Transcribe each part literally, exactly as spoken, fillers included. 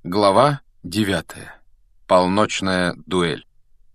Глава девятая. Полночная дуэль.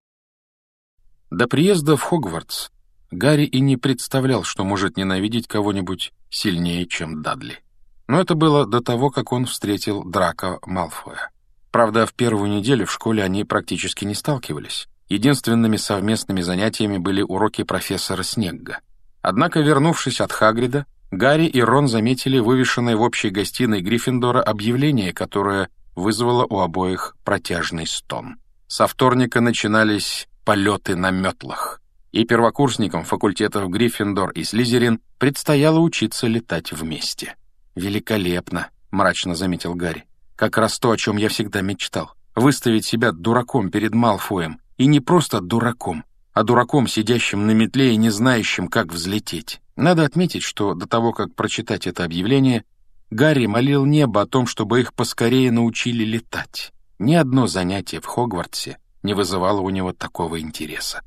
До приезда в Хогвартс Гарри и не представлял, что может ненавидеть кого-нибудь сильнее, чем Дадли. Но это было до того, как он встретил Драко Малфоя. Правда, в первую неделю в школе они практически не сталкивались. Единственными совместными занятиями были уроки профессора Снегга. Однако, вернувшись от Хагрида, Гарри и Рон заметили вывешенное в общей гостиной Гриффиндора объявление, которое вызвало у обоих протяжный стон. Со вторника начинались полеты на метлах, и первокурсникам факультетов Гриффиндор и Слизерин предстояло учиться летать вместе. «Великолепно», — мрачно заметил Гарри. «Как раз то, о чем я всегда мечтал. Выставить себя дураком перед Малфоем. И не просто дураком, а дураком, сидящим на метле и не знающим, как взлететь». Надо отметить, что до того, как прочитать это объявление, Гарри молил небо о том, чтобы их поскорее научили летать. Ни одно занятие в Хогвартсе не вызывало у него такого интереса.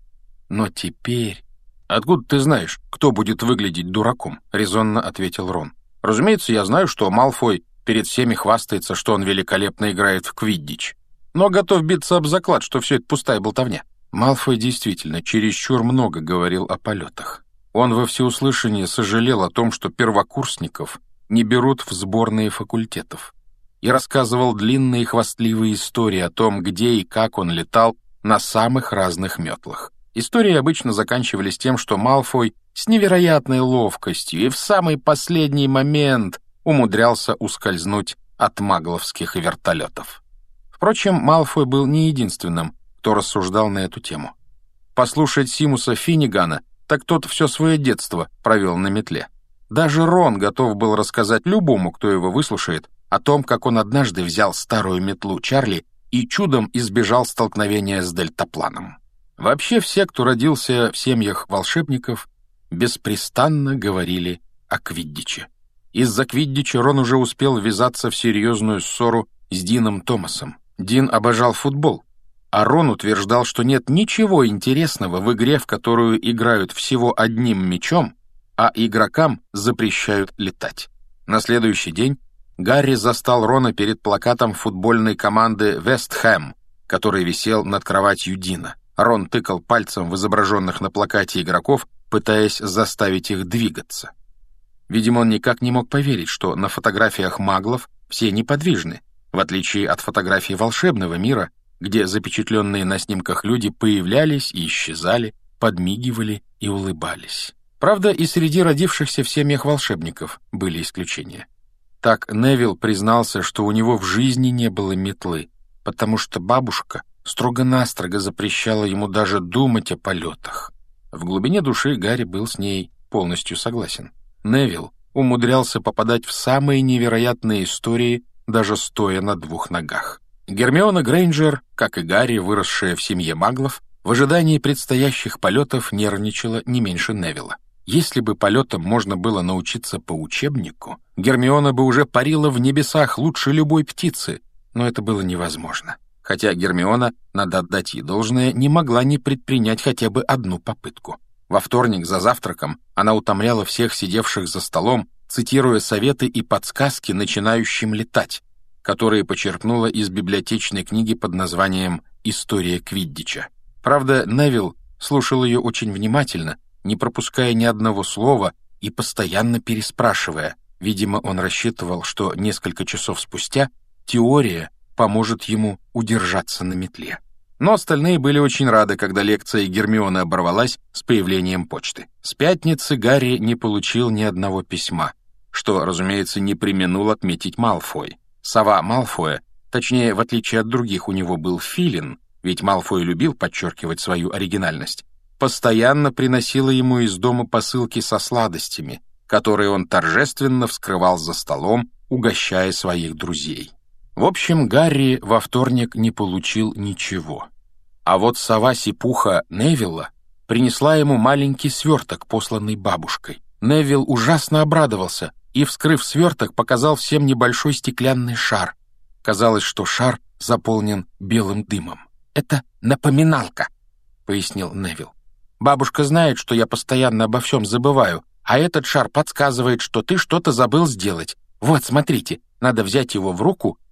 Но теперь... «Откуда ты знаешь, кто будет выглядеть дураком?» — резонно ответил Рон. «Разумеется, я знаю, что Малфой перед всеми хвастается, что он великолепно играет в квиддич. Но готов биться об заклад, что все это пустая болтовня». Малфой действительно чересчур много говорил о полетах. Он во всеуслышание сожалел о том, что первокурсников не берут в сборные факультетов, и рассказывал длинные хвастливые истории о том, где и как он летал на самых разных метлах. Истории обычно заканчивались тем, что Малфой с невероятной ловкостью и в самый последний момент умудрялся ускользнуть от магловских вертолетов. Впрочем, Малфой был не единственным, кто рассуждал на эту тему. Послушать Симуса Финнигана, так тот все свое детство провел на метле. Даже Рон готов был рассказать любому, кто его выслушает, о том, как он однажды взял старую метлу Чарли и чудом избежал столкновения с дельтапланом. Вообще все, кто родился в семьях волшебников, беспрестанно говорили о квиддиче. Из-за квиддича Рон уже успел ввязаться в серьезную ссору с Дином Томасом. Дин обожал футбол, а Рон утверждал, что нет ничего интересного в игре, в которую играют всего одним мячом, а игрокам запрещают летать. На следующий день Гарри застал Рона перед плакатом футбольной команды «Вест Хэм», который висел над кроватью Дина. Рон тыкал пальцем в изображенных на плакате игроков, пытаясь заставить их двигаться. Видимо, он никак не мог поверить, что на фотографиях маглов все неподвижны, в отличие от фотографий волшебного мира, где запечатленные на снимках люди появлялись и исчезали, подмигивали и улыбались. Правда, и среди родившихся в семьях волшебников были исключения. Так Невилл признался, что у него в жизни не было метлы, потому что бабушка строго-настрого запрещала ему даже думать о полетах. В глубине души Гарри был с ней полностью согласен. Невилл умудрялся попадать в самые невероятные истории, даже стоя на двух ногах. Гермиона Грейнджер, как и Гарри, выросшая в семье маглов, в ожидании предстоящих полетов нервничала не меньше Невилла. Если бы полетам можно было научиться по учебнику, Гермиона бы уже парила в небесах лучше любой птицы, но это было невозможно. Хотя Гермиона, надо отдать ей должное, не могла не предпринять хотя бы одну попытку. Во вторник за завтраком она утомляла всех сидевших за столом, цитируя советы и подсказки начинающим летать, которые почерпнула из библиотечной книги под названием «История квиддича». Правда, Невилл слушал ее очень внимательно, не пропуская ни одного слова и постоянно переспрашивая. Видимо, он рассчитывал, что несколько часов спустя теория поможет ему удержаться на метле. Но остальные были очень рады, когда лекция Гермионы оборвалась с появлением почты. С пятницы Гарри не получил ни одного письма, что, разумеется, не преминул отметить Малфой. Сова Малфоя, точнее, в отличие от других, у него был филин, ведь Малфой любил подчеркивать свою оригинальность, постоянно приносила ему из дома посылки со сладостями, которые он торжественно вскрывал за столом, угощая своих друзей. В общем, Гарри во вторник не получил ничего. А вот сова-сипуха Невилла принесла ему маленький сверток, посланный бабушкой. Невилл ужасно обрадовался и, вскрыв сверток, показал всем небольшой стеклянный шар. Казалось, что шар заполнен белым дымом. «Это напоминалка», — пояснил Невилл. «Бабушка знает, что я постоянно обо всем забываю, а этот шар подсказывает, что ты что-то забыл сделать. Вот, смотрите, надо взять его в руку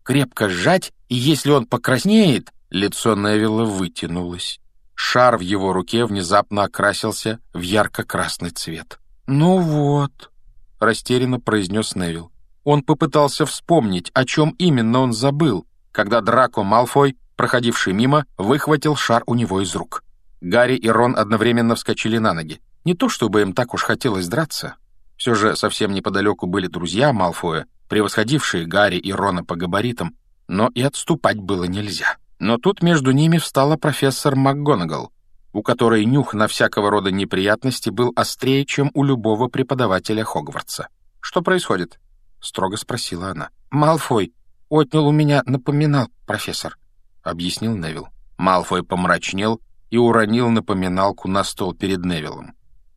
крепко сжать, и если он покраснеет...» Лицо Невилла вытянулось. Шар в его руке внезапно окрасился в ярко-красный цвет. «Ну вот», — растерянно произнес Невилл. Он попытался вспомнить, о чем именно он забыл, когда Драко Малфой, проходивший мимо, выхватил шар у него из рук. Гарри и Рон одновременно вскочили на ноги. Не то чтобы им так уж хотелось драться. Все же совсем неподалеку были друзья Малфоя, превосходившие Гарри и Рона по габаритам, но и отступать было нельзя. Но тут между ними встала профессор МакГонагал, у которой нюх на всякого рода неприятности был острее, чем у любого преподавателя Хогвартса. «Что происходит?» — строго спросила она. «Малфой отнял у меня напоминал, профессор», — объяснил Невилл. Малфой помрачнел и уронил напоминалку на стол перед Невиллом.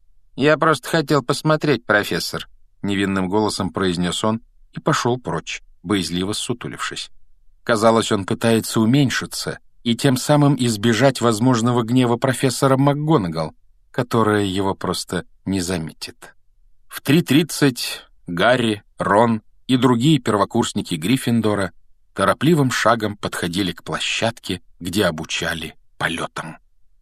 «Я просто хотел посмотреть, профессор», — невинным голосом произнес он и пошел прочь, боязливо ссутулившись. Казалось, он пытается уменьшиться и тем самым избежать возможного гнева профессора МакГонагал, которая его просто не заметит. В три тридцать Гарри, Рон и другие первокурсники Гриффиндора торопливым шагом подходили к площадке, где обучали полетам.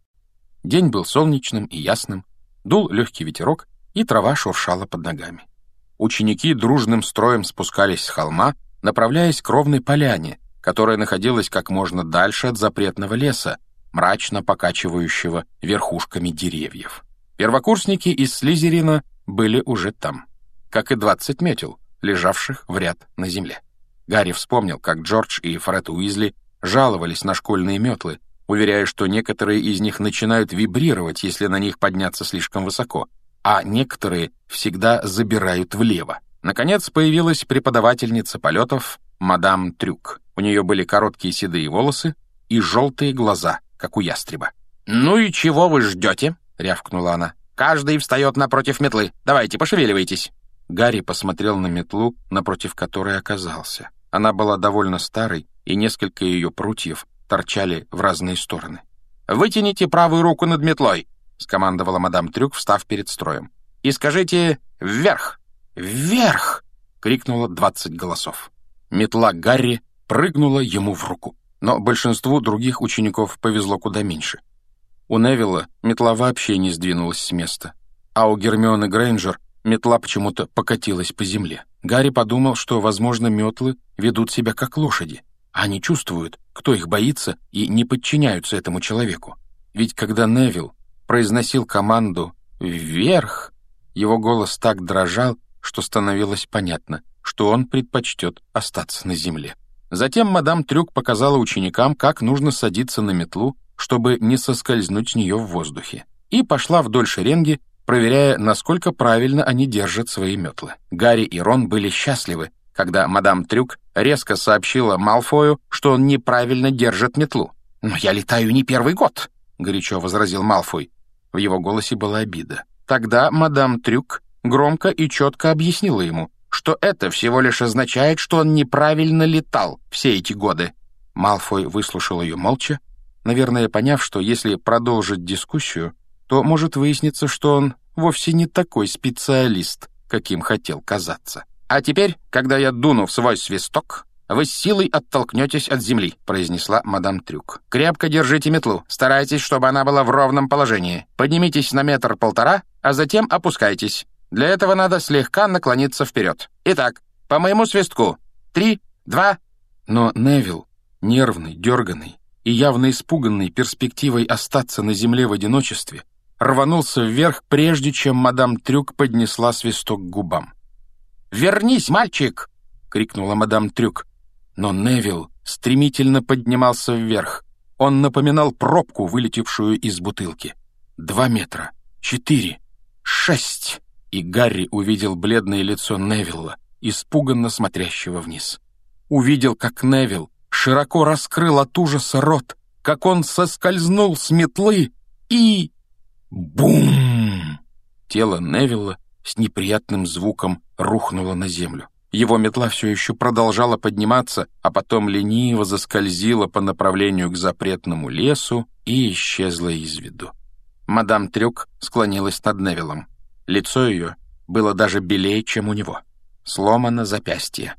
День был солнечным и ясным, дул легкий ветерок, и трава шуршала под ногами. Ученики дружным строем спускались с холма, направляясь к ровной поляне, которая находилась как можно дальше от запретного леса, мрачно покачивающего верхушками деревьев. Первокурсники из Слизерина были уже там, как и двадцать метел, лежавших в ряд на земле. Гарри вспомнил, как Джордж и Фред Уизли жаловались на школьные метлы, уверяя, что некоторые из них начинают вибрировать, если на них подняться слишком высоко, а некоторые всегда забирают влево. Наконец появилась преподавательница полетов мадам Трюк. У нее были короткие седые волосы и желтые глаза, как у ястреба. «Ну и чего вы ждете?» — рявкнула она. «Каждый встает напротив метлы. Давайте, пошевеливайтесь». Гарри посмотрел на метлу, напротив которой оказался. Она была довольно старой, и несколько ее прутьев торчали в разные стороны. «Вытяните правую руку над метлой», — скомандовала мадам Трюк, встав перед строем. «И скажите «вверх». «Вверх!» — крикнуло двадцать голосов. Метла Гарри прыгнула ему в руку. Но большинству других учеников повезло куда меньше. У Невилла метла вообще не сдвинулась с места, а у Гермионы Грейнджер метла почему-то покатилась по земле. Гарри подумал, что, возможно, метлы ведут себя как лошади. Они чувствуют, кто их боится, и не подчиняются этому человеку. Ведь когда Невилл произносил команду «вверх», его голос так дрожал, что становилось понятно, что он предпочтет остаться на земле. Затем мадам Трюк показала ученикам, как нужно садиться на метлу, чтобы не соскользнуть с нее в воздухе, и пошла вдоль шеренги, проверяя, насколько правильно они держат свои метлы. Гарри и Рон были счастливы, когда мадам Трюк резко сообщила Малфою, что он неправильно держит метлу. «Но я летаю не первый год», — горячо возразил Малфой. В его голосе была обида. Тогда мадам Трюк громко и четко объяснила ему, что это всего лишь означает, что он неправильно летал все эти годы. Малфой выслушал ее молча, наверное, поняв, что если продолжить дискуссию, то может выясниться, что он вовсе не такой специалист, каким хотел казаться. «А теперь, когда я дуну в свой свисток, вы с силой оттолкнетесь от земли», — произнесла мадам Трюк. «Крепко держите метлу, старайтесь, чтобы она была в ровном положении. Поднимитесь на метр-полтора, а затем опускайтесь. Для этого надо слегка наклониться вперед. Итак, по моему свистку. Три, два...» Но Невилл, нервный, дерганный и явно испуганный перспективой остаться на земле в одиночестве, рванулся вверх, прежде чем мадам Трюк поднесла свисток к губам. «Вернись, мальчик!» — крикнула мадам Трюк. Но Невилл стремительно поднимался вверх. Он напоминал пробку, вылетевшую из бутылки. Два метра, четыре, шесть... И Гарри увидел бледное лицо Невилла, испуганно смотрящего вниз. Увидел, как Невилл широко раскрыл от ужаса рот, как он соскользнул с метлы и... Бум! Тело Невилла с неприятным звуком рухнуло на землю. Его метла все еще продолжала подниматься, а потом лениво заскользила по направлению к запретному лесу и исчезла из виду. Мадам Трюк склонилась над Невиллом. Лицо ее было даже белее, чем у него. Сломано запястье.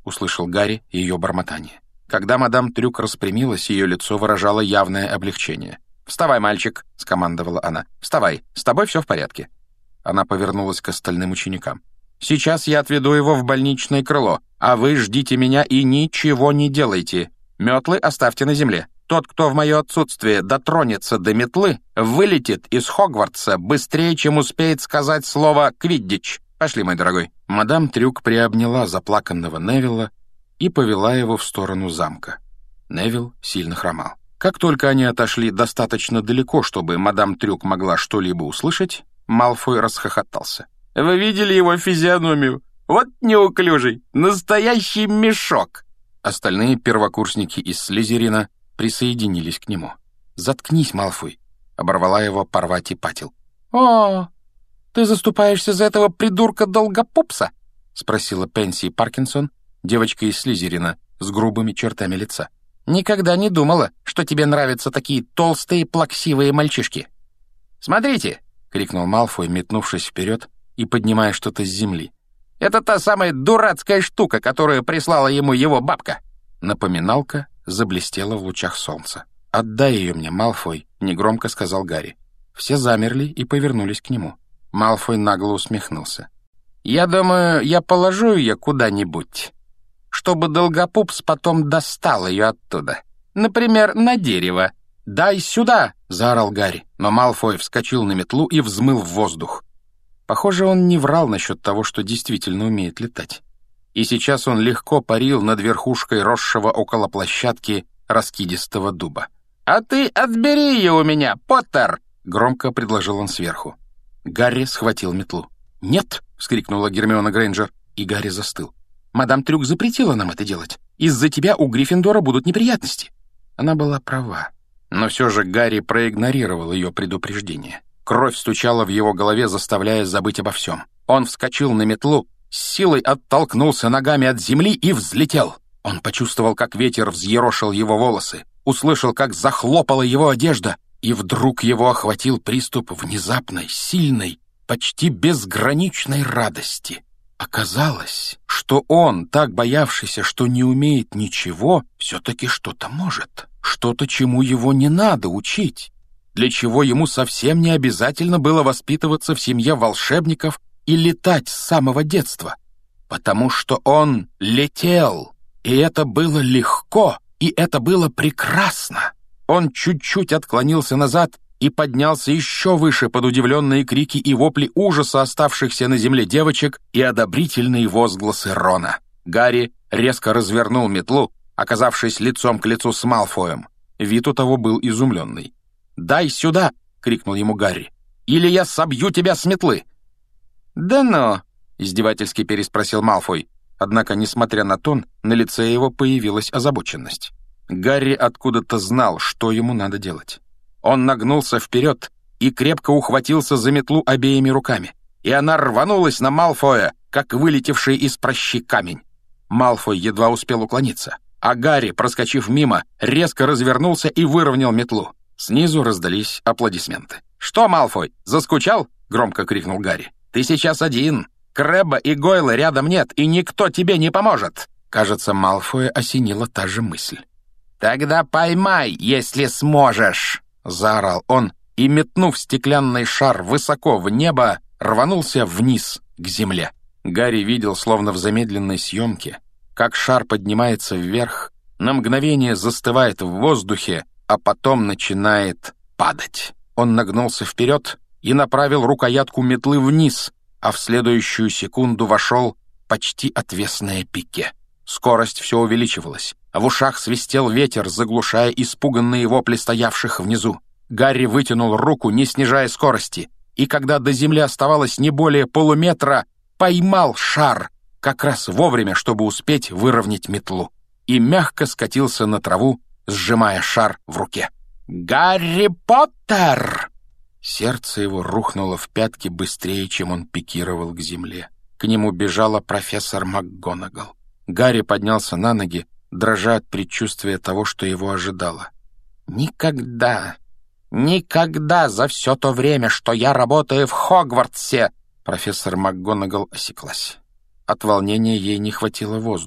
услышал Гарри ее бормотание. Когда мадам Трюк распрямилась, ее лицо выражало явное облегчение. «Вставай, мальчик!» — скомандовала она. «Вставай, с тобой все в порядке». Она повернулась к остальным ученикам. «Сейчас я отведу его в больничное крыло, а вы ждите меня и ничего не делайте. Метлы оставьте на земле. Тот, кто в мое отсутствие дотронется до метлы, вылетит из Хогвартса быстрее, чем успеет сказать слово «квиддич». Пошли, мой дорогой». Мадам Трюк приобняла заплаканного Невилла и повела его в сторону замка. Невилл сильно хромал. Как только они отошли достаточно далеко, чтобы мадам Трюк могла что-либо услышать, Малфой расхохотался. «Вы видели его физиономию? Вот неуклюжий, настоящий мешок!» Остальные первокурсники из Слизерина присоединились к нему. «Заткнись, Малфой!» — оборвала его Парвати Патил. «О, ты заступаешься за этого придурка-долгопупса?» — спросила Пенси Паркинсон, девочка из Слизерина с грубыми чертами лица. «Никогда не думала, что тебе нравятся такие толстые, плаксивые мальчишки». «Смотрите!» — крикнул Малфой, метнувшись вперед и поднимая что-то с земли. «Это та самая дурацкая штука, которую прислала ему его бабка». Напоминалка заблестела в лучах солнца. «Отдай ее мне, Малфой», — негромко сказал Гарри. Все замерли и повернулись к нему. Малфой нагло усмехнулся. «Я думаю, я положу ее куда-нибудь, чтобы Долгопупс потом достал ее оттуда. Например, на дерево». «Дай сюда!» — заорал Гарри, но Малфой вскочил на метлу и взмыл в воздух. Похоже, он не врал насчет того, что действительно умеет летать. И сейчас он легко парил над верхушкой росшего около площадки раскидистого дуба. «А ты отбери ее у меня, Поттер!» — громко предложил он сверху. Гарри схватил метлу. «Нет!» — вскрикнула Гермиона Грейнджер, и Гарри застыл. «Мадам Трюк запретила нам это делать. Из-за тебя у Гриффиндора будут неприятности». Она была права. Но все же Гарри проигнорировал ее предупреждение. Кровь стучала в его голове, заставляя забыть обо всем. Он вскочил на метлу, с силой оттолкнулся ногами от земли и взлетел. Он почувствовал, как ветер взъерошил его волосы, услышал, как захлопала его одежда, и вдруг его охватил приступ внезапной, сильной, почти безграничной радости. Оказалось, что он, так боявшийся, что не умеет ничего, все-таки что-то может. Что-то, чему его не надо учить, для чего ему совсем не обязательно было воспитываться в семье волшебников и летать с самого детства, потому что он летел, и это было легко, и это было прекрасно. Он чуть-чуть отклонился назад и поднялся еще выше под удивленные крики и вопли ужаса оставшихся на земле девочек и одобрительные возгласы Рона. Гарри резко развернул метлу, оказавшись лицом к лицу с Малфоем. Вид у того был изумленный. «Дай сюда!» — крикнул ему Гарри. «Или я собью тебя с метлы!» «Да ну!» — издевательски переспросил Малфой. Однако, несмотря на тон, на лице его появилась озабоченность. Гарри откуда-то знал, что ему надо делать. Он нагнулся вперед и крепко ухватился за метлу обеими руками, и она рванулась на Малфоя, как вылетевший из пращи камень. Малфой едва успел уклониться, а Гарри, проскочив мимо, резко развернулся и выровнял метлу. Снизу раздались аплодисменты. «Что, Малфой, заскучал?» — громко крикнул Гарри. «Ты сейчас один. Крэбба и Гойла рядом нет, и никто тебе не поможет!» Кажется, Малфоя осенила та же мысль. «Тогда поймай, если сможешь!» — заорал он, и, метнув стеклянный шар высоко в небо, рванулся вниз, к земле. Гарри видел, словно в замедленной съемке, как шар поднимается вверх, на мгновение застывает в воздухе, а потом начинает падать. Он нагнулся вперед и направил рукоятку метлы вниз, а в следующую секунду вошел почти отвесное пике. Скорость все увеличивалась. В ушах свистел ветер, заглушая испуганные вопли стоявших внизу. Гарри вытянул руку, не снижая скорости, и когда до земли оставалось не более полуметра, поймал шар, как раз вовремя, чтобы успеть выровнять метлу, и мягко скатился на траву, сжимая шар в руке. «Гарри Поттер!» Сердце его рухнуло в пятки быстрее, чем он пикировал к земле. К нему бежала профессор МакГонагал. Гарри поднялся на ноги, дрожа от предчувствия того, что его ожидало. «Никогда, никогда за все то время, что я работаю в Хогвартсе!» Профессор МакГонагал осеклась. От волнения ей не хватило воздуха.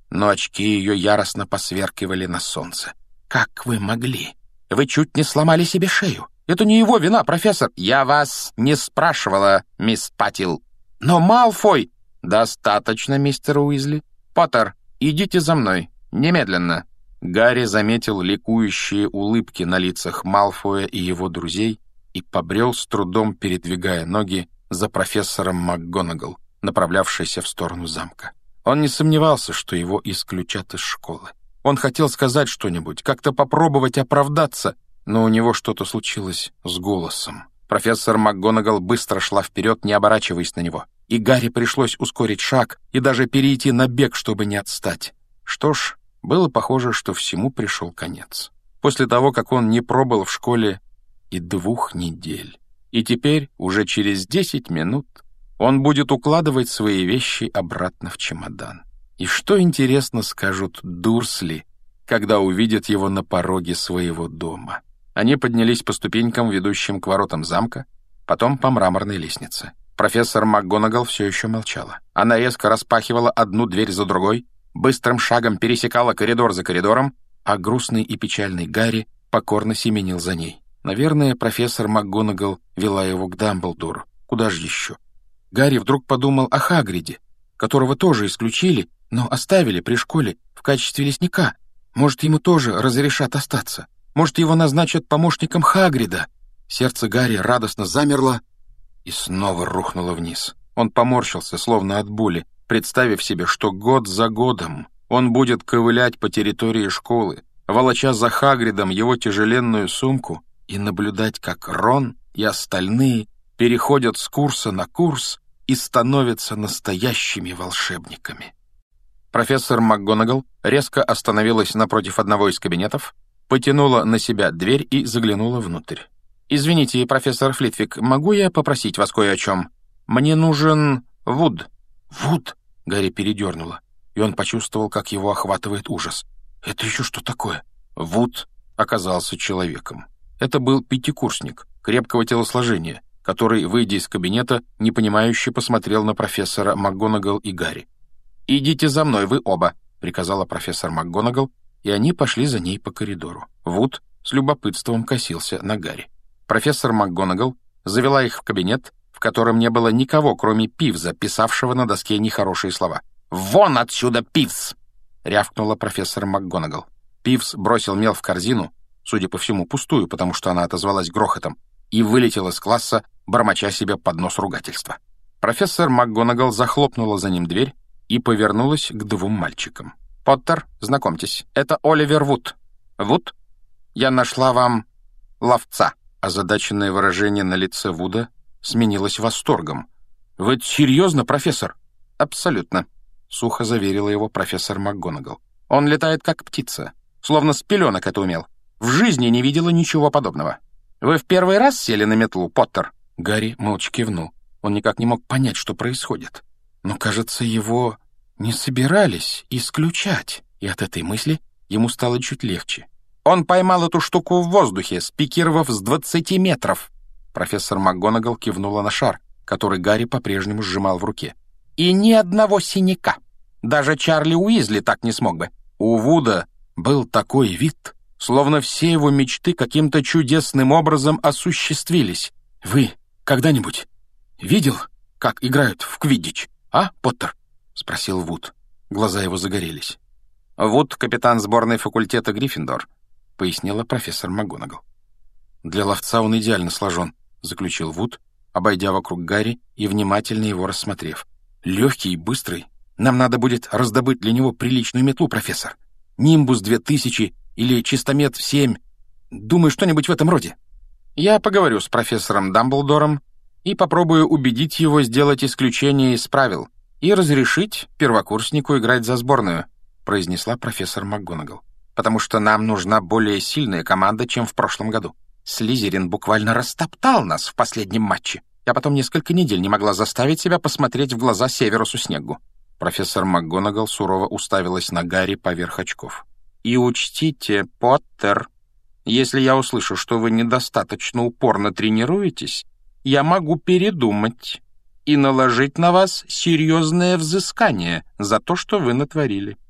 но очки ее яростно посверкивали на солнце. «Как вы могли? Вы чуть не сломали себе шею. Это не его вина, профессор. Я вас не спрашивала, мисс Паттил. Но Малфой...» «Достаточно, мистер Уизли. Поттер, идите за мной. Немедленно». Гарри заметил ликующие улыбки на лицах Малфоя и его друзей и побрел, с трудом передвигая ноги, за профессором МакГонагал, направлявшейся в сторону замка. Он не сомневался, что его исключат из школы. Он хотел сказать что-нибудь, как-то попробовать оправдаться, но у него что-то случилось с голосом. Профессор МакГонагал быстро шла вперед, не оборачиваясь на него, и Гарри пришлось ускорить шаг и даже перейти на бег, чтобы не отстать. Что ж, было похоже, что всему пришел конец. После того, как он не пробыл в школе и двух недель. И теперь, уже через десять минут, он будет укладывать свои вещи обратно в чемодан. И что, интересно, скажут Дурсли, когда увидят его на пороге своего дома? Они поднялись по ступенькам, ведущим к воротам замка, потом по мраморной лестнице. Профессор МакГонагал все еще молчала. Она резко распахивала одну дверь за другой, быстрым шагом пересекала коридор за коридором, а грустный и печальный Гарри покорно семенил за ней. Наверное, профессор МакГонагал вела его к Дамблдору. Куда же еще? Гарри вдруг подумал о Хагриде, которого тоже исключили, но оставили при школе в качестве лесника. Может, ему тоже разрешат остаться? Может, его назначат помощником Хагрида? Сердце Гарри радостно замерло и снова рухнуло вниз. Он поморщился, словно от боли, представив себе, что год за годом он будет ковылять по территории школы, волоча за Хагридом его тяжеленную сумку, и наблюдать, как Рон и остальные переходят с курса на курс и становятся настоящими волшебниками. Профессор МакГонагал резко остановилась напротив одного из кабинетов, потянула на себя дверь и заглянула внутрь. «Извините, профессор Флитвик, могу я попросить вас кое о чем? Мне нужен Вуд». «Вуд?» — Гарри передернула, и он почувствовал, как его охватывает ужас. «Это еще что такое?» Вуд оказался человеком. Это был пятикурсник, крепкого телосложения, который, выйдя из кабинета, непонимающе посмотрел на профессора МакГонагал и Гарри. «Идите за мной, вы оба», — приказала профессор МакГонагал, и они пошли за ней по коридору. Вуд с любопытством косился на Гарри. Профессор МакГонагал завела их в кабинет, в котором не было никого, кроме Пивза, писавшего на доске нехорошие слова. «Вон отсюда, Пивз!» — рявкнула профессор МакГонагал. Пивз бросил мел в корзину, судя по всему, пустую, потому что она отозвалась грохотом, и вылетел из класса, бормоча себе под нос ругательства. Профессор МакГонагал захлопнула за ним дверь и повернулась к двум мальчикам. «Поттер, знакомьтесь, это Оливер Вуд. Вуд, я нашла вам ловца». Озадаченное выражение на лице Вуда сменилось восторгом. «Вы это серьезно, профессор?» «Абсолютно», — сухо заверила его профессор МакГонагал. «Он летает как птица, словно с пеленок это умел. В жизни не видела ничего подобного. Вы в первый раз сели на метлу, Поттер?» Гарри молча кивнул. Он никак не мог понять, что происходит. Но, кажется, его не собирались исключать, и от этой мысли ему стало чуть легче. «Он поймал эту штуку в воздухе, спикировав с двадцати метров!» Профессор МакГонагал кивнула на шар, который Гарри по-прежнему сжимал в руке. «И ни одного синяка! Даже Чарли Уизли так не смог бы!» У Вуда был такой вид, словно все его мечты каким-то чудесным образом осуществились. «Вы когда-нибудь видел, как играют в квиддич, а, Поттер?» — спросил Вуд. Глаза его загорелись. «Вуд — капитан сборной факультета Гриффиндор», — пояснила профессор МакГонагал. «Для ловца он идеально сложен», — заключил Вуд, обойдя вокруг Гарри и внимательно его рассмотрев. «Легкий и быстрый. Нам надо будет раздобыть для него приличную метлу, профессор. Нимбус две тысячи или Чистомет семь. Думаю, что-нибудь в этом роде». «Я поговорю с профессором Дамблдором и попробую убедить его сделать исключение из правил и разрешить первокурснику играть за сборную», — произнесла профессор МакГонагал. «Потому что нам нужна более сильная команда, чем в прошлом году. Слизерин буквально растоптал нас в последнем матче. Я потом несколько недель не могла заставить себя посмотреть в глаза Северусу Снеггу». Профессор МакГонагал сурово уставилась на Гарри поверх очков. «И учтите, Поттер, если я услышу, что вы недостаточно упорно тренируетесь, я могу передумать и наложить на вас серьезное взыскание за то, что вы натворили».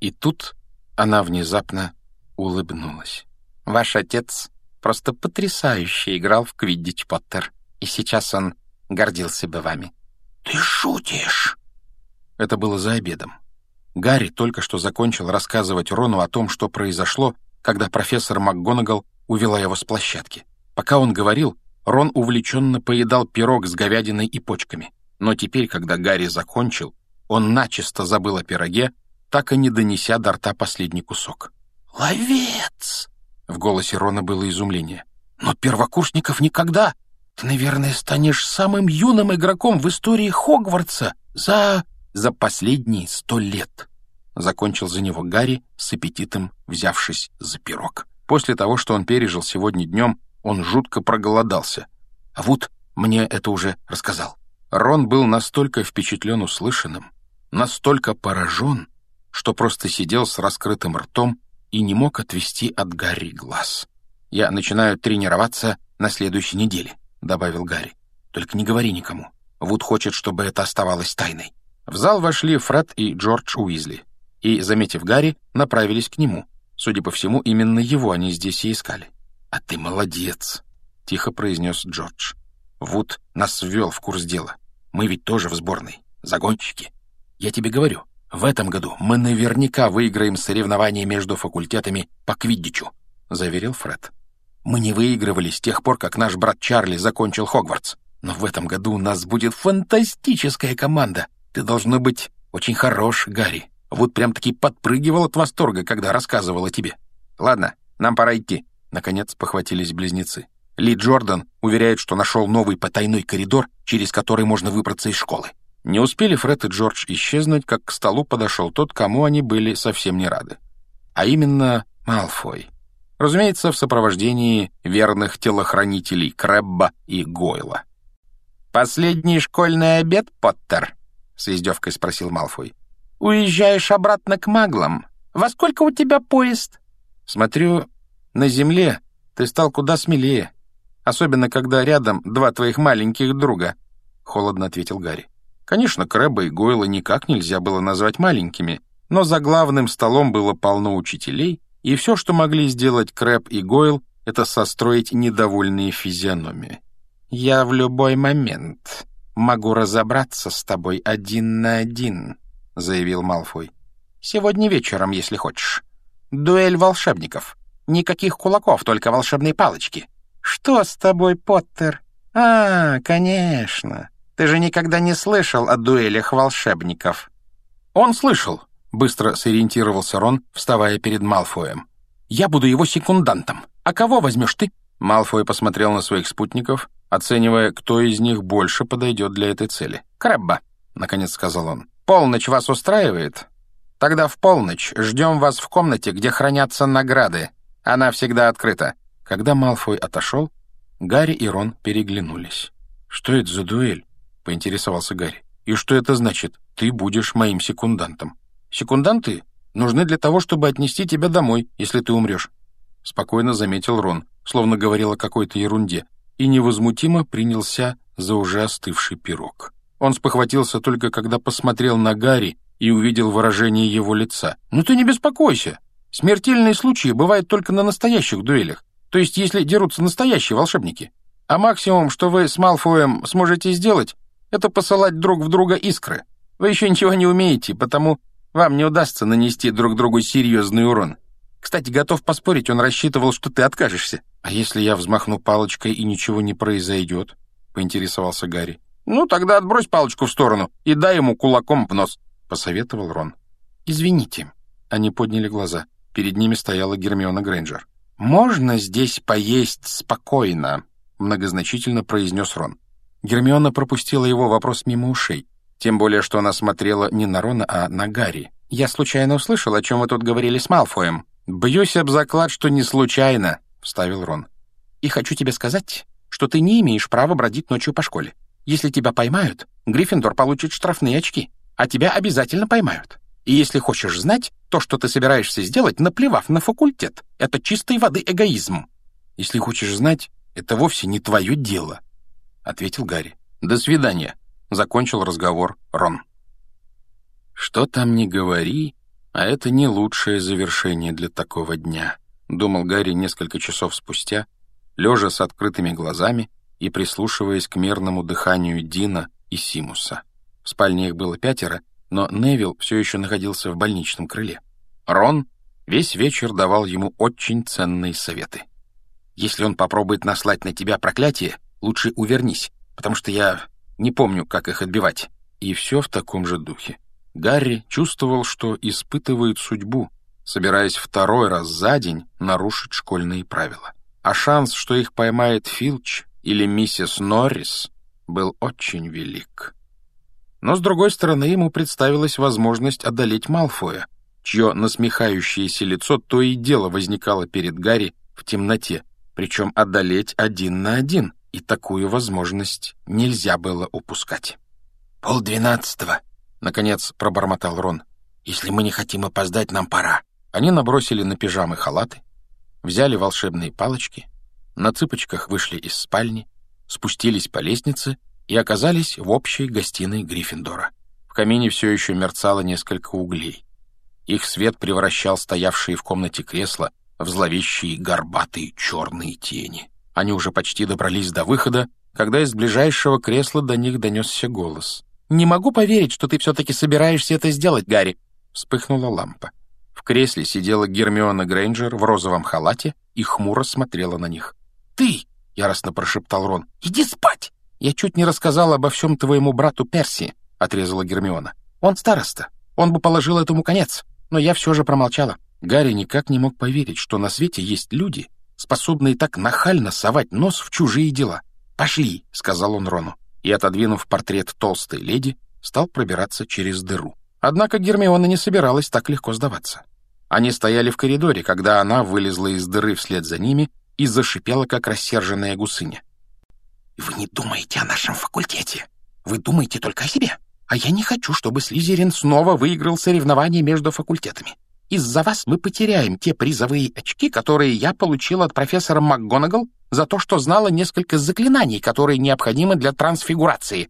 И тут она внезапно улыбнулась. «Ваш отец просто потрясающе играл в квиддич, Поттер, и сейчас он гордился бы вами». «Ты шутишь?» Это было за обедом. Гарри только что закончил рассказывать Рону о том, что произошло, когда профессор МакГонагал увела его с площадки. Пока он говорил, Рон увлеченно поедал пирог с говядиной и почками. Но теперь, когда Гарри закончил, он начисто забыл о пироге, так и не донеся до рта последний кусок. «Ловец!» — в голосе Рона было изумление. «Но первокурсников никогда! Ты, наверное, станешь самым юным игроком в истории Хогвартса за... за последние сто лет!» Закончил за него Гарри с аппетитом, взявшись за пирог. После того, что он пережил сегодня днем, он жутко проголодался. А Вуд мне это уже рассказал. Рон был настолько впечатлен услышанным, настолько поражен, что просто сидел с раскрытым ртом и не мог отвести от Гарри глаз. «Я начинаю тренироваться на следующей неделе», — добавил Гарри. «Только не говори никому. Вуд хочет, чтобы это оставалось тайной». В зал вошли Фред и Джордж Уизли и, заметив Гарри, направились к нему. Судя по всему, именно его они здесь и искали. «А ты молодец», — тихо произнес Джордж. «Вуд нас ввел в курс дела. Мы ведь тоже в сборной. Загонщики. Я тебе говорю, в этом году мы наверняка выиграем соревнования между факультетами по квиддичу», — заверил Фред. «Мы не выигрывали с тех пор, как наш брат Чарли закончил Хогвартс. Но в этом году у нас будет фантастическая команда. Ты, должно быть, очень хорош, Гарри. Вуд прям-таки подпрыгивал от восторга, когда рассказывал о тебе. Ладно, нам пора идти». Наконец похватились близнецы. Ли Джордан уверяет, что нашел новый потайной коридор, через который можно выбраться из школы. Не успели Фред и Джордж исчезнуть, как к столу подошел тот, кому они были совсем не рады. А именно Малфой. Разумеется, в сопровождении верных телохранителей Крэбба и Гойла. «Последний школьный обед, Поттер?» — с издевкой спросил Малфой. «Уезжаешь обратно к маглам? Во сколько у тебя поезд?» «Смотрю, на земле ты стал куда смелее, особенно когда рядом два твоих маленьких друга», — холодно ответил Гарри. Конечно, Крэбба и Гойла никак нельзя было назвать маленькими, но за главным столом было полно учителей, и все, что могли сделать Крэбб и Гойл, это состроить недовольные физиономии. «Я в любой момент могу разобраться с тобой один на один», — заявил Малфой. «Сегодня вечером, если хочешь. Дуэль волшебников. Никаких кулаков, только волшебные палочки». «Что с тобой, Поттер? А, конечно. Ты же никогда не слышал о дуэлях волшебников». «Он слышал», — быстро сориентировался Рон, вставая перед Малфоем. «Я буду его секундантом. А кого возьмешь ты?» Малфой посмотрел на своих спутников, оценивая, кто из них больше подойдет для этой цели. «Крэбба», — наконец сказал он. «Полночь вас устраивает? Тогда в полночь ждем вас в комнате, где хранятся награды. Она всегда открыта». Когда Малфой отошел, Гарри и Рон переглянулись. «Что это за дуэль?» — поинтересовался Гарри. «И что это значит? Ты будешь моим секундантом». «Секунданты нужны для того, чтобы отнести тебя домой, если ты умрешь», — спокойно заметил Рон, словно говорил о какой-то ерунде, и невозмутимо принялся за уже остывший пирог. Он спохватился только, когда посмотрел на Гарри и увидел выражение его лица. «Ну ты не беспокойся. Смертельные случаи бывают только на настоящих дуэлях, то есть если дерутся настоящие волшебники. А максимум, что вы с Малфоем сможете сделать, это посылать друг в друга искры. Вы еще ничего не умеете, потому вам не удастся нанести друг другу серьезный урон. Кстати, готов поспорить, он рассчитывал, что ты откажешься». «А если я взмахну палочкой и ничего не произойдет?» — поинтересовался Гарри. «Ну, тогда отбрось палочку в сторону и дай ему кулаком в нос», — посоветовал Рон. «Извините». Они подняли глаза. Перед ними стояла Гермиона Грейнджер. «Можно здесь поесть спокойно?» — многозначительно произнес Рон. Гермиона пропустила его вопрос мимо ушей, тем более, что она смотрела не на Рона, а на Гарри. «Я случайно услышал, о чем вы тут говорили с Малфоем». «Бьюсь об заклад, что не случайно», — вставил Рон. «И хочу тебе сказать, что ты не имеешь права бродить ночью по школе. Если тебя поймают, Гриффиндор получит штрафные очки, а тебя обязательно поймают. И если хочешь знать, то, что ты собираешься сделать, наплевав на факультет, это чистой воды эгоизм». «Если хочешь знать, это вовсе не твое дело», — ответил Гарри. «До свидания», — закончил разговор Рон. Что там ни говори, А это не лучшее завершение для такого дня, думал Гарри несколько часов спустя, лежа с открытыми глазами и прислушиваясь к мерному дыханию Дина и Симуса. В спальне их было пятеро, но Невилл все еще находился в больничном крыле. Рон весь вечер давал ему очень ценные советы. «Если он попробует наслать на тебя проклятие, лучше увернись, потому что я не помню, как их отбивать». И все в таком же духе. Гарри чувствовал, что испытывает судьбу, собираясь второй раз за день нарушить школьные правила. А шанс, что их поймает Филч или миссис Норрис, был очень велик. Но, с другой стороны, ему представилась возможность одолеть Малфоя, чье насмехающееся лицо то и дело возникало перед Гарри в темноте, причем одолеть один на один, и такую возможность нельзя было упускать. «Полдвенадцатого», — наконец пробормотал Рон. «Если мы не хотим опоздать, нам пора». Они набросили на пижамы халаты, взяли волшебные палочки, на цыпочках вышли из спальни, спустились по лестнице и оказались в общей гостиной Гриффиндора. В камине все еще мерцало несколько углей. Их свет превращал стоявшие в комнате кресла в зловещие горбатые черные тени. Они уже почти добрались до выхода, когда из ближайшего кресла до них донесся голос. «Не могу поверить, что ты все-таки собираешься это сделать, Гарри!» Вспыхнула лампа. В кресле сидела Гермиона Грейнджер в розовом халате и хмуро смотрела на них. «Ты!» — яростно прошептал Рон. «Иди спать!» «Я чуть не рассказал обо всем твоему брату Перси», — отрезала Гермиона. «Он староста. Он бы положил этому конец. Но я все же промолчала». Гарри никак не мог поверить, что на свете есть люди, способные так нахально совать нос в чужие дела. «Пошли», — сказал он Рону, и, отодвинув портрет толстой леди, стал пробираться через дыру. Однако Гермиона не собиралась так легко сдаваться. Они стояли в коридоре, когда она вылезла из дыры вслед за ними и зашипела, как рассерженная гусыня. «Вы не думаете о нашем факультете. Вы думаете только о себе. А я не хочу, чтобы Слизерин снова выиграл соревнование между факультетами. Из-за вас мы потеряем те призовые очки, которые я получил от профессора МакГонагал за то, что знала несколько заклинаний, которые необходимы для трансфигурации».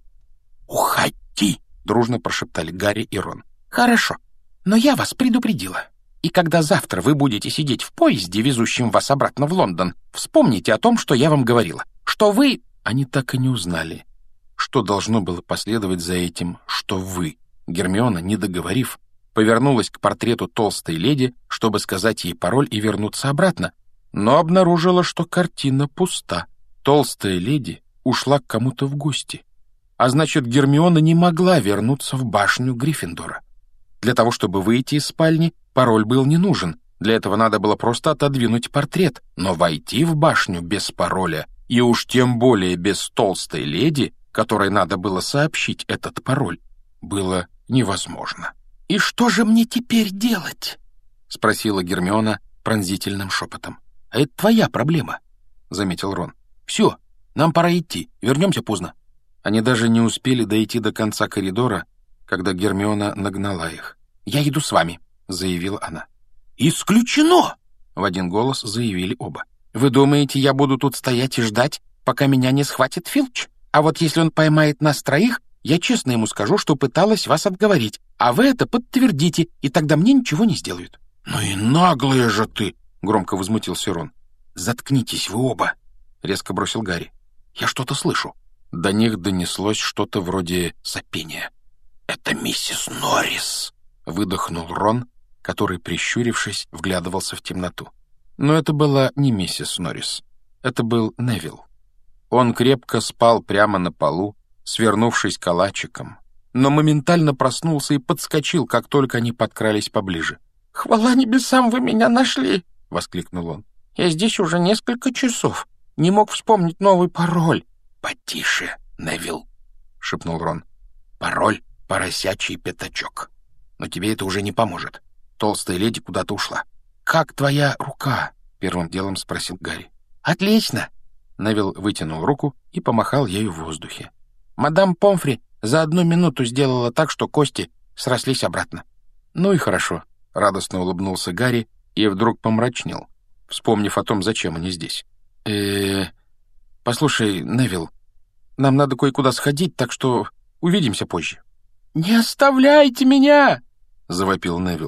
«Уходи!» — дружно прошептали Гарри и Рон. «Хорошо, но я вас предупредила. И когда завтра вы будете сидеть в поезде, везущем вас обратно в Лондон, вспомните о том, что я вам говорила, что вы...» Они так и не узнали, что должно было последовать за этим, что вы. Гермиона, не договорив, повернулась к портрету толстой леди, чтобы сказать ей пароль и вернуться обратно, но обнаружила, что картина пуста. Толстая леди ушла к кому-то в гости. А значит, Гермиона не могла вернуться в башню Гриффиндора. Для того, чтобы выйти из спальни, пароль был не нужен. Для этого надо было просто отодвинуть портрет. Но войти в башню без пароля, и уж тем более без толстой леди, которой надо было сообщить этот пароль, было невозможно. «И что же мне теперь делать?» — спросила Гермиона пронзительным шепотом. «А это твоя проблема», — заметил Рон. «Все, нам пора идти, вернемся поздно». Они даже не успели дойти до конца коридора, когда Гермиона нагнала их. «Я иду с вами», — заявила она. «Исключено!» — в один голос заявили оба. «Вы думаете, я буду тут стоять и ждать, пока меня не схватит Филч? А вот если он поймает нас троих, я честно ему скажу, что пыталась вас отговорить, а вы это подтвердите, и тогда мне ничего не сделают». «Ну и наглая же ты!» — громко возмутился Рон. «Заткнитесь вы оба!» — резко бросил Гарри. «Я что-то слышу». До них донеслось что-то вроде сопения. «Это миссис Норрис!» — выдохнул Рон, который, прищурившись, вглядывался в темноту. Но это была не миссис Норрис. Это был Невилл. Он крепко спал прямо на полу, свернувшись калачиком, но моментально проснулся и подскочил, как только они подкрались поближе. «Хвала небесам, вы меня нашли!» — воскликнул он. «Я здесь уже несколько часов. Не мог вспомнить новый пароль». «Потише, Невилл», — шепнул Рон. «Пароль — поросячий пятачок. Но тебе это уже не поможет. Толстая леди куда-то ушла». «Как твоя рука?» — первым делом спросил Гарри. «Отлично!» Невилл вытянул руку и помахал ею в воздухе. «Мадам Помфри за одну минуту сделала так, что кости срослись обратно». «Ну и хорошо», — радостно улыбнулся Гарри и вдруг помрачнел, вспомнив о том, зачем они здесь. э Послушай, Невилл, нам надо кое-куда сходить, так что увидимся позже». «Не оставляйте меня!» — завопил Невилл.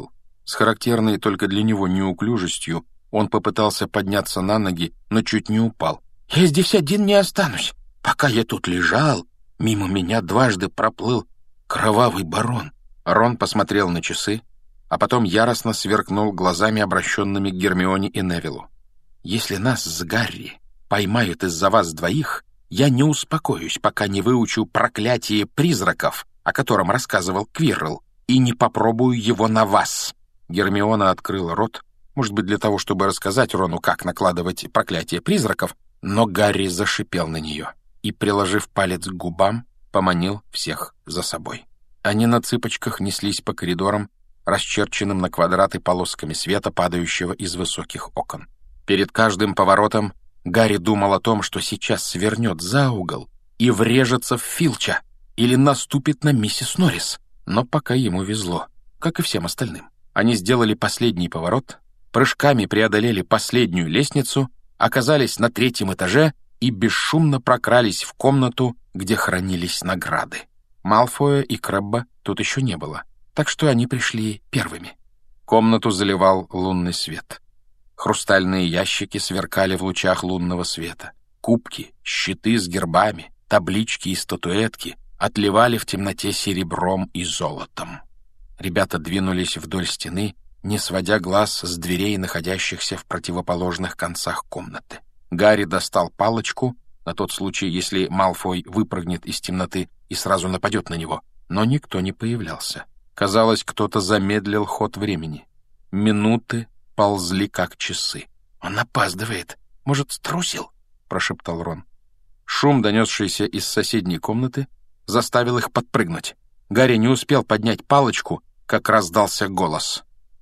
С характерной только для него неуклюжестью он попытался подняться на ноги, но чуть не упал. «Я здесь один не останусь. Пока я тут лежал, мимо меня дважды проплыл кровавый барон». Рон посмотрел на часы, а потом яростно сверкнул глазами, обращенными к Гермионе и Невиллу. «Если нас с Гарри поймают из-за вас двоих, я не успокоюсь, пока не выучу проклятие призраков, о котором рассказывал Квиррелл, и не попробую его на вас». Гермиона открыла рот, может быть, для того, чтобы рассказать Рону, как накладывать проклятие призраков, но Гарри зашипел на нее и, приложив палец к губам, поманил всех за собой. Они на цыпочках неслись по коридорам, расчерченным на квадраты полосками света, падающего из высоких окон. Перед каждым поворотом Гарри думал о том, что сейчас свернет за угол и врежется в Филча или наступит на миссис Норрис, но пока ему везло, как и всем остальным. Они сделали последний поворот, прыжками преодолели последнюю лестницу, оказались на третьем этаже и бесшумно прокрались в комнату, где хранились награды. Малфоя и Крэбба тут еще не было, так что они пришли первыми. Комнату заливал лунный свет. Хрустальные ящики сверкали в лучах лунного света. Кубки, щиты с гербами, таблички и статуэтки отливали в темноте серебром и золотом. Ребята двинулись вдоль стены, не сводя глаз с дверей, находящихся в противоположных концах комнаты. Гарри достал палочку, на тот случай, если Малфой выпрыгнет из темноты и сразу нападет на него, но никто не появлялся. Казалось, кто-то замедлил ход времени. Минуты ползли, как часы. «Он опаздывает. Может, струсил?» — прошептал Рон. Шум, донесшийся из соседней комнаты, заставил их подпрыгнуть. Гарри не успел поднять палочку, как раздался голос.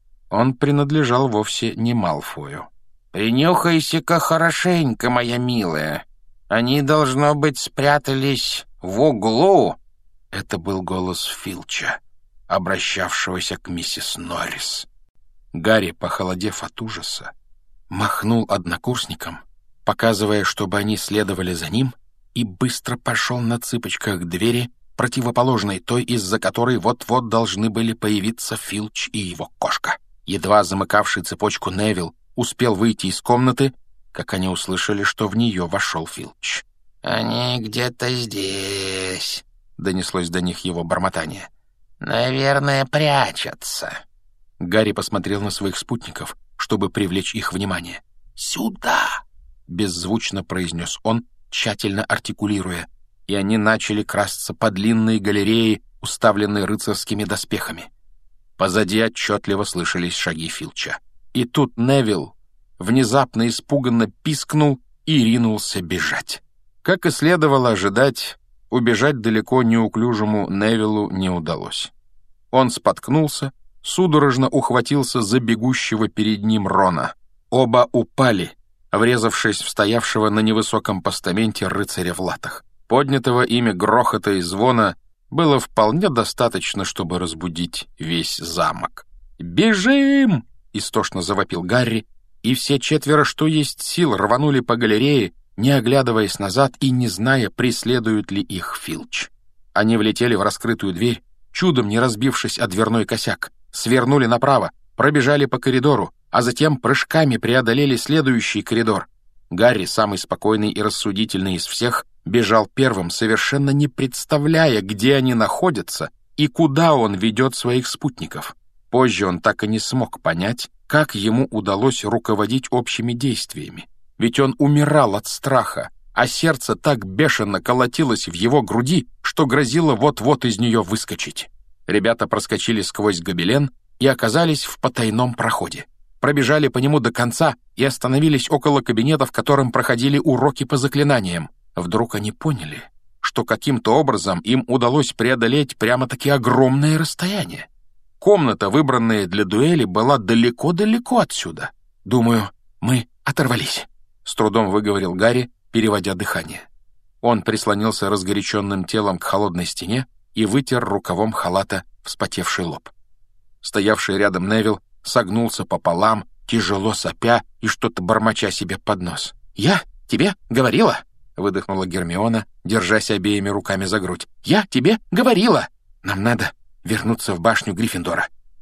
Он принадлежал вовсе не Малфою. «Принюхайся-ка хорошенько, моя милая. Они, должно быть, спрятались в углу». Это был голос Филча, обращавшегося к миссис Норрис. Гарри, похолодев от ужаса, махнул однокурсникам, показывая, чтобы они следовали за ним, и быстро пошел на цыпочках к двери, противоположной той, из-за которой вот-вот должны были появиться Филч и его кошка. Едва замыкавший цепочку Невилл успел выйти из комнаты, как они услышали, что в нее вошел Филч. «Они где-то здесь», — донеслось до них его бормотание. «Наверное, прячутся». Гарри посмотрел на своих спутников, чтобы привлечь их внимание. «Сюда!» — беззвучно произнес он, тщательно артикулируя, и они начали красться по длинной галерее, уставленной рыцарскими доспехами. Позади отчетливо слышались шаги Филча. И тут Невилл внезапно испуганно пискнул и ринулся бежать. Как и следовало ожидать, убежать далеко неуклюжему Невиллу не удалось. Он споткнулся, судорожно ухватился за бегущего перед ним Рона. Оба упали, врезавшись в стоявшего на невысоком постаменте рыцаря в латах. Поднятого ими грохота и звона было вполне достаточно, чтобы разбудить весь замок. «Бежим!» — истошно завопил Гарри, и все четверо, что есть сил, рванули по галерее, не оглядываясь назад и не зная, преследует ли их Филч. Они влетели в раскрытую дверь, чудом не разбившись о дверной косяк, свернули направо, пробежали по коридору, а затем прыжками преодолели следующий коридор. Гарри, самый спокойный и рассудительный из всех, бежал первым, совершенно не представляя, где они находятся и куда он ведет своих спутников. Позже он так и не смог понять, как ему удалось руководить общими действиями. Ведь он умирал от страха, а сердце так бешено колотилось в его груди, что грозило вот-вот из нее выскочить. Ребята проскочили сквозь гобелен и оказались в потайном проходе. Пробежали по нему до конца и остановились около кабинета, в котором проходили уроки по заклинаниям. Вдруг они поняли, что каким-то образом им удалось преодолеть прямо-таки огромное расстояние. Комната, выбранная для дуэли, была далеко-далеко отсюда. «Думаю, мы оторвались», — с трудом выговорил Гарри, переводя дыхание. Он прислонился разгоряченным телом к холодной стене и вытер рукавом халата вспотевший лоб. Стоявший рядом Невилл согнулся пополам, тяжело сопя и что-то бормоча себе под нос. «Я тебе говорила!» — выдохнула Гермиона, держась обеими руками за грудь. «Я тебе говорила! Нам надо вернуться в башню Гриффиндора.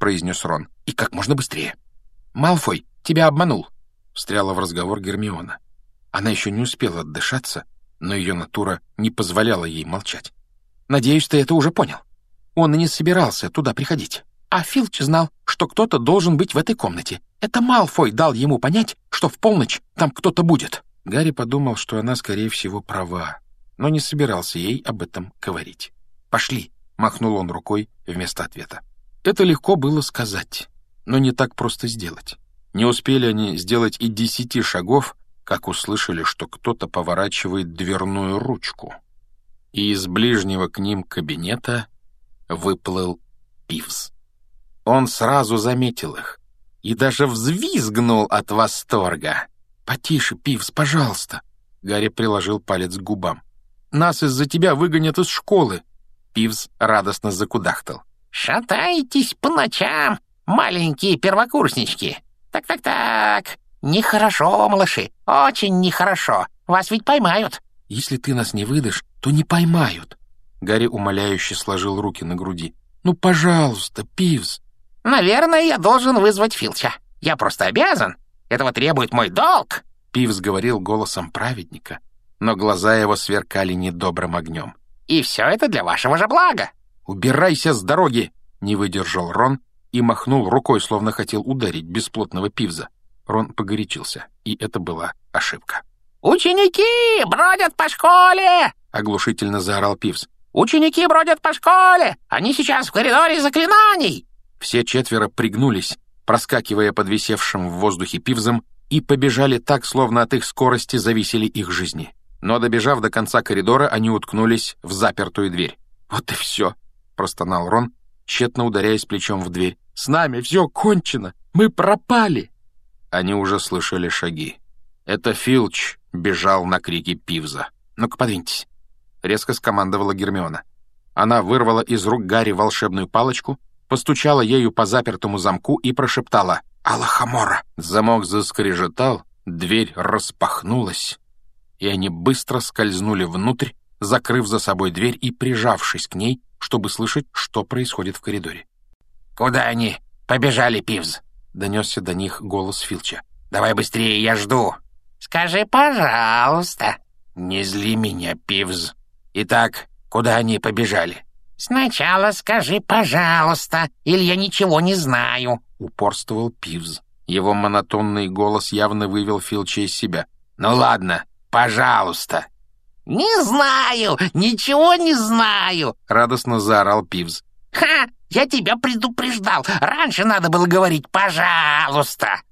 произнес Рон. «И как можно быстрее». «Малфой тебя обманул», — встряла в разговор Гермиона. Она еще не успела отдышаться, но ее натура не позволяла ей молчать. «Надеюсь, ты это уже понял. Он и не собирался туда приходить. А Филч знал, что кто-то должен быть в этой комнате. Это Малфой дал ему понять, что в полночь там кто-то будет». Гарри подумал, что она, скорее всего, права, но не собирался ей об этом говорить. «Пошли», — махнул он рукой вместо ответа. Это легко было сказать, но не так просто сделать. Не успели они сделать и десяти шагов, как услышали, что кто-то поворачивает дверную ручку. И из ближнего к ним кабинета выплыл Пивз. Он сразу заметил их и даже взвизгнул от восторга. «Потише, Пивз, пожалуйста!» Гарри приложил палец к губам. «Нас из-за тебя выгонят из школы!» Пивз радостно закудахтал. «Шатаетесь по ночам, маленькие первокурснички. Так-так-так, нехорошо, малыши, очень нехорошо. Вас ведь поймают». «Если ты нас не выдашь, то не поймают». Гарри умоляюще сложил руки на груди. «Ну, пожалуйста, Пивз». «Наверное, я должен вызвать Филча. Я просто обязан. Этого требует мой долг». Пивз говорил голосом праведника, но глаза его сверкали недобрым огнем. «И все это для вашего же блага». «Убирайся с дороги!» — не выдержал Рон и махнул рукой, словно хотел ударить бесплотного Пивза. Рон погорячился, и это была ошибка. «Ученики бродят по школе!» — оглушительно заорал Пивз. «Ученики бродят по школе! Они сейчас в коридоре заклинаний!» Все четверо пригнулись, проскакивая под висевшим в воздухе Пивзом, и побежали так, словно от их скорости зависели их жизни. Но, добежав до конца коридора, они уткнулись в запертую дверь. «Вот и все!» — простонал Рон, тщетно ударяясь плечом в дверь. «С нами все кончено! Мы пропали!» Они уже слышали шаги. Это Филч бежал на крики Пивза. «Ну-ка, подвиньтесь!» — резко скомандовала Гермиона. Она вырвала из рук Гарри волшебную палочку, постучала ею по запертому замку и прошептала «Алахамора!». Замок заскрежетал, дверь распахнулась, и они быстро скользнули внутрь, закрыв за собой дверь и прижавшись к ней, чтобы слышать, что происходит в коридоре. «Куда они побежали, Пивз?» — донесся до них голос Филча. «Давай быстрее, я жду». «Скажи, пожалуйста». «Не зли меня, Пивз. Итак, куда они побежали?» «Сначала скажи, пожалуйста, или я ничего не знаю», — упорствовал Пивз. Его монотонный голос явно вывел Филча из себя. «Ну ладно, пожалуйста». «Не знаю, ничего не знаю», — радостно заорал Пивз. «Ха! Я тебя предупреждал. Раньше надо было говорить «пожалуйста».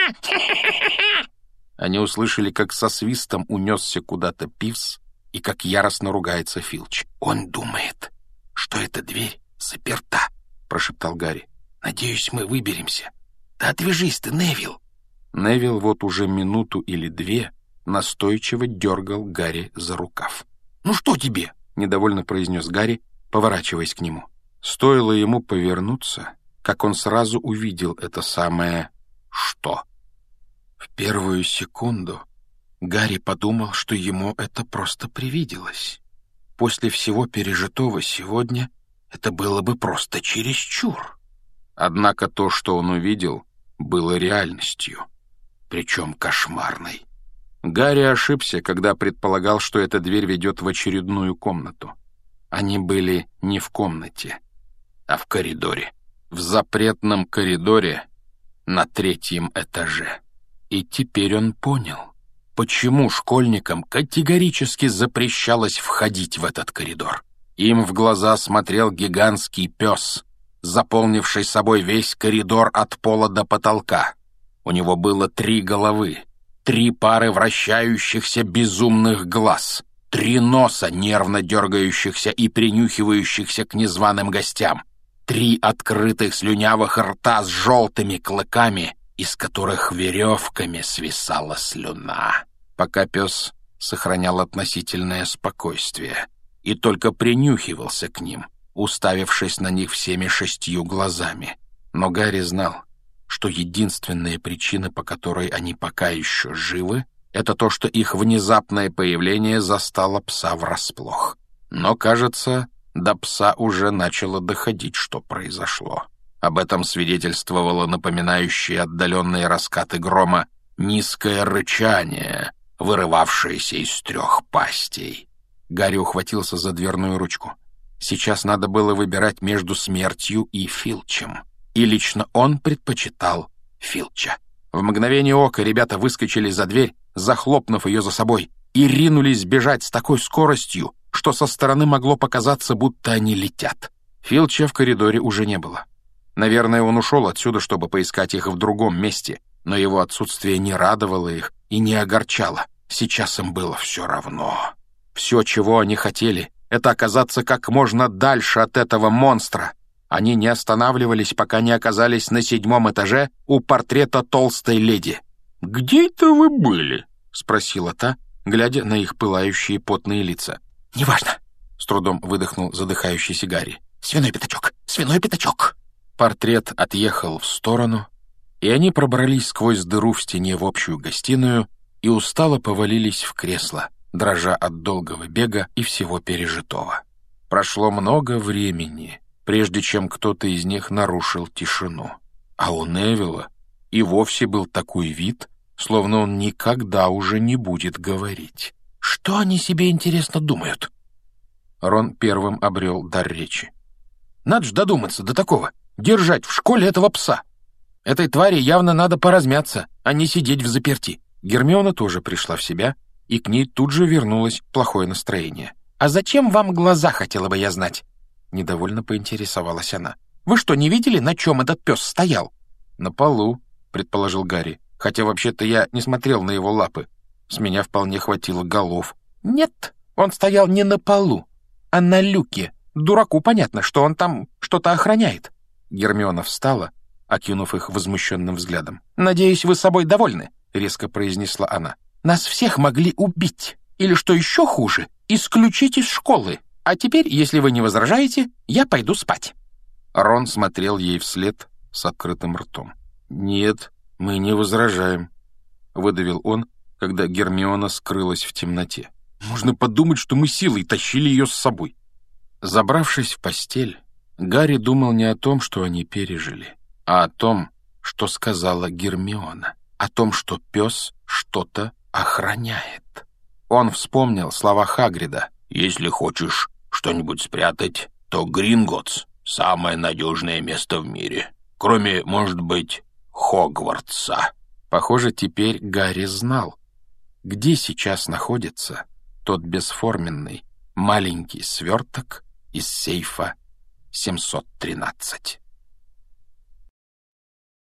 Они услышали, как со свистом унесся куда-то Пивз и как яростно ругается Филч. «Он думает, что эта дверь заперта», — прошептал Гарри. «Надеюсь, мы выберемся. Да отвяжись ты, Невилл». Невилл вот уже минуту или две настойчиво дергал Гарри за рукав. «Ну что тебе?» — недовольно произнес Гарри, поворачиваясь к нему. Стоило ему повернуться, как он сразу увидел это самое «что». В первую секунду Гарри подумал, что ему это просто привиделось. После всего пережитого сегодня это было бы просто чересчур. Однако то, что он увидел, было реальностью, причем кошмарной. Гарри ошибся, когда предполагал, что эта дверь ведет в очередную комнату. Они были не в комнате, а в коридоре. В запретном коридоре на третьем этаже. И теперь он понял, почему школьникам категорически запрещалось входить в этот коридор. Им в глаза смотрел гигантский пес, заполнивший собой весь коридор от пола до потолка. У него было три головы, три пары вращающихся безумных глаз, три носа, нервно дергающихся и принюхивающихся к незваным гостям, три открытых слюнявых рта с желтыми клыками, из которых веревками свисала слюна. Пока пес сохранял относительное спокойствие и только принюхивался к ним, уставившись на них всеми шестью глазами. Но Гарри знал, что единственная причина, по которой они пока еще живы, это то, что их внезапное появление застало пса врасплох. Но, кажется, до пса уже начало доходить, что произошло. Об этом свидетельствовало напоминающее отдаленные раскаты грома низкое рычание, вырывавшееся из трех пастей. Гарри ухватился за дверную ручку. Сейчас надо было выбирать между смертью и Филчем. И лично он предпочитал Филча. В мгновение ока ребята выскочили за дверь, захлопнув ее за собой, и ринулись бежать с такой скоростью, что со стороны могло показаться, будто они летят. Филча в коридоре уже не было. Наверное, он ушел отсюда, чтобы поискать их в другом месте, но его отсутствие не радовало их и не огорчало. Сейчас им было все равно. Все, чего они хотели, это оказаться как можно дальше от этого монстра. Они не останавливались, пока не оказались на седьмом этаже у портрета толстой леди. «Где это вы были?» — спросила та, глядя на их пылающие потные лица. «Неважно», — с трудом выдохнул задыхающийся Гарри. «Свиной пятачок! Свиной пятачок!» Портрет отъехал в сторону, и они пробрались сквозь дыру в стене в общую гостиную и устало повалились в кресло, дрожа от долгого бега и всего пережитого. Прошло много времени, прежде чем кто-то из них нарушил тишину. А у Невилла и вовсе был такой вид, словно он никогда уже не будет говорить. «Что они себе, интересно, думают?» Рон первым обрел дар речи. «Надо ж додуматься до такого. Держать в школе этого пса. Этой твари явно надо поразмяться, а не сидеть в заперти». Гермиона тоже пришла в себя, и к ней тут же вернулось плохое настроение. «А зачем вам глаза, хотела бы я знать?» Недовольно поинтересовалась она. «Вы что, не видели, на чем этот пес стоял?» «На полу», — предположил Гарри. «Хотя вообще-то я не смотрел на его лапы. С меня вполне хватило голов». «Нет, он стоял не на полу, а на люке. Дураку понятно, что он там что-то охраняет». Гермиона встала, окинув их возмущенным взглядом. «Надеюсь, вы собой довольны?» — резко произнесла она. «Нас всех могли убить. Или, что еще хуже, исключить из школы. А теперь, если вы не возражаете, я пойду спать». Рон смотрел ей вслед с открытым ртом. «Нет, мы не возражаем», — выдавил он, когда Гермиона скрылась в темноте. «Можно подумать, что мы силой тащили ее с собой». Забравшись в постель, Гарри думал не о том, что они пережили, а о том, что сказала Гермиона, о том, что пес что-то охраняет. Он вспомнил слова Хагрида. «Если хочешь что-нибудь спрятать, то Гринготтс — самое надежное место в мире, кроме, может быть, Хогвартса». Похоже, теперь Гарри знал, где сейчас находится тот бесформенный маленький сверток из сейфа семьсот тринадцать.